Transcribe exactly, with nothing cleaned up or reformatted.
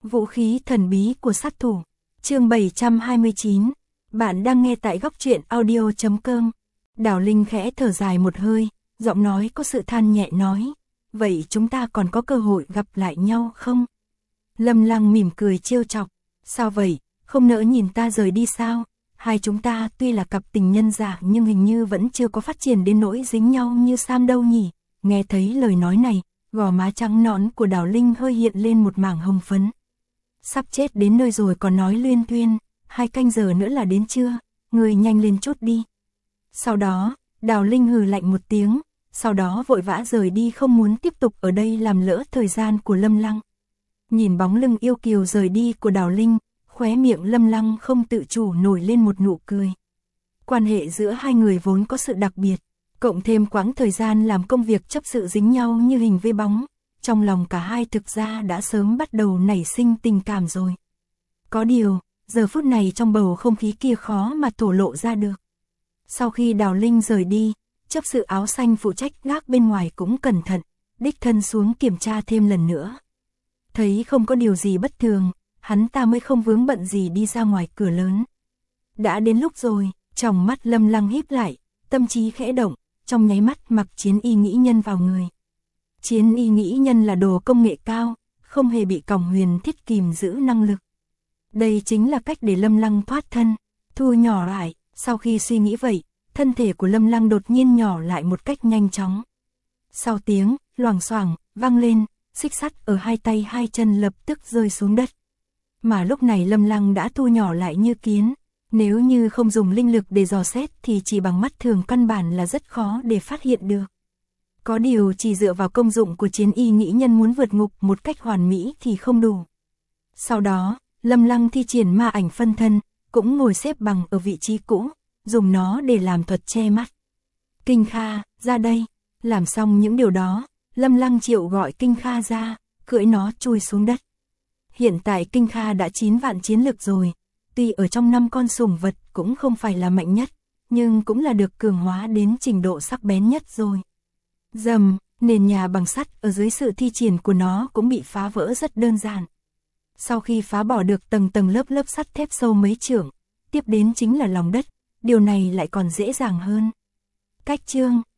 Vũ khí thần bí của sát thủ. Chương bảy trăm hai mươi chín. Bạn đang nghe tại góc truyện audio chấm com. Đào Linh khẽ thở dài một hơi, giọng nói có sự than nhẹ nói, vậy chúng ta còn có cơ hội gặp lại nhau không? Lâm Lăng mỉm cười trêu chọc, sao vậy, không nỡ nhìn ta rời đi sao? Hai chúng ta tuy là cặp tình nhân giả nhưng hình như vẫn chưa có phát triển đến nỗi dính nhau như Sam đâu nhỉ? Nghe thấy lời nói này, gò má trắng nõn của Đào Linh hơi hiện lên một mảng hồng phấn. Sắp chết đến nơi rồi còn nói luyên thuyên, hai canh giờ nữa là đến trưa, người nhanh lên chút đi. Sau đó, Đào Linh hừ lạnh một tiếng, sau đó vội vã rời đi không muốn tiếp tục ở đây làm lỡ thời gian của Lâm Lăng. Nhìn bóng lưng yêu kiều rời đi của Đào Linh, khóe miệng Lâm Lăng không tự chủ nổi lên một nụ cười. Quan hệ giữa hai người vốn có sự đặc biệt, cộng thêm quãng thời gian làm công việc chấp sự dính nhau như hình với bóng, trong lòng cả hai thực ra đã sớm bắt đầu nảy sinh tình cảm rồi. Có điều, giờ phút này trong bầu không khí kia khó mà thổ lộ ra được. Sau khi Đào Linh rời đi, chấp sự áo xanh phụ trách gác bên ngoài cũng cẩn thận, đích thân xuống kiểm tra thêm lần nữa. Thấy không có điều gì bất thường, hắn ta mới không vướng bận gì đi ra ngoài cửa lớn. Đã đến lúc rồi, tròng mắt Lâm Lăng híp lại, tâm trí khẽ động, trong nháy mắt mặc chiến y nghĩ nhân vào người. Chiến y nghĩ nhân là đồ công nghệ cao, không hề bị còng huyền thiết kìm giữ năng lực. Đây chính là cách để Lâm Lăng thoát thân, thu nhỏ lại. Sau khi suy nghĩ vậy, thân thể của Lâm Lăng đột nhiên nhỏ lại một cách nhanh chóng. Sau tiếng, loảng xoảng, vang lên, xích sắt ở hai tay hai chân lập tức rơi xuống đất. Mà lúc này Lâm Lăng đã thu nhỏ lại như kiến, nếu như không dùng linh lực để dò xét thì chỉ bằng mắt thường căn bản là rất khó để phát hiện được. Có điều chỉ dựa vào công dụng của chiến y nghĩ nhân muốn vượt ngục một cách hoàn mỹ thì không đủ. Sau đó, Lâm Lăng thi triển ma ảnh phân thân, cũng ngồi xếp bằng ở vị trí cũ, dùng nó để làm thuật che mắt. Kinh Kha, ra đây. Làm xong những điều đó, Lâm Lăng triệu gọi Kinh Kha ra, cưỡi nó chui xuống đất. Hiện tại Kinh Kha đã chín vạn chiến lực rồi, tuy ở trong năm con sủng vật cũng không phải là mạnh nhất, nhưng cũng là được cường hóa đến trình độ sắc bén nhất rồi. Dầm, nền nhà bằng sắt ở dưới sự thi triển của nó cũng bị phá vỡ rất đơn giản. Sau khi phá bỏ được tầng tầng lớp lớp sắt thép sâu mấy trượng, tiếp đến chính là lòng đất, điều này lại còn dễ dàng hơn. Cách chương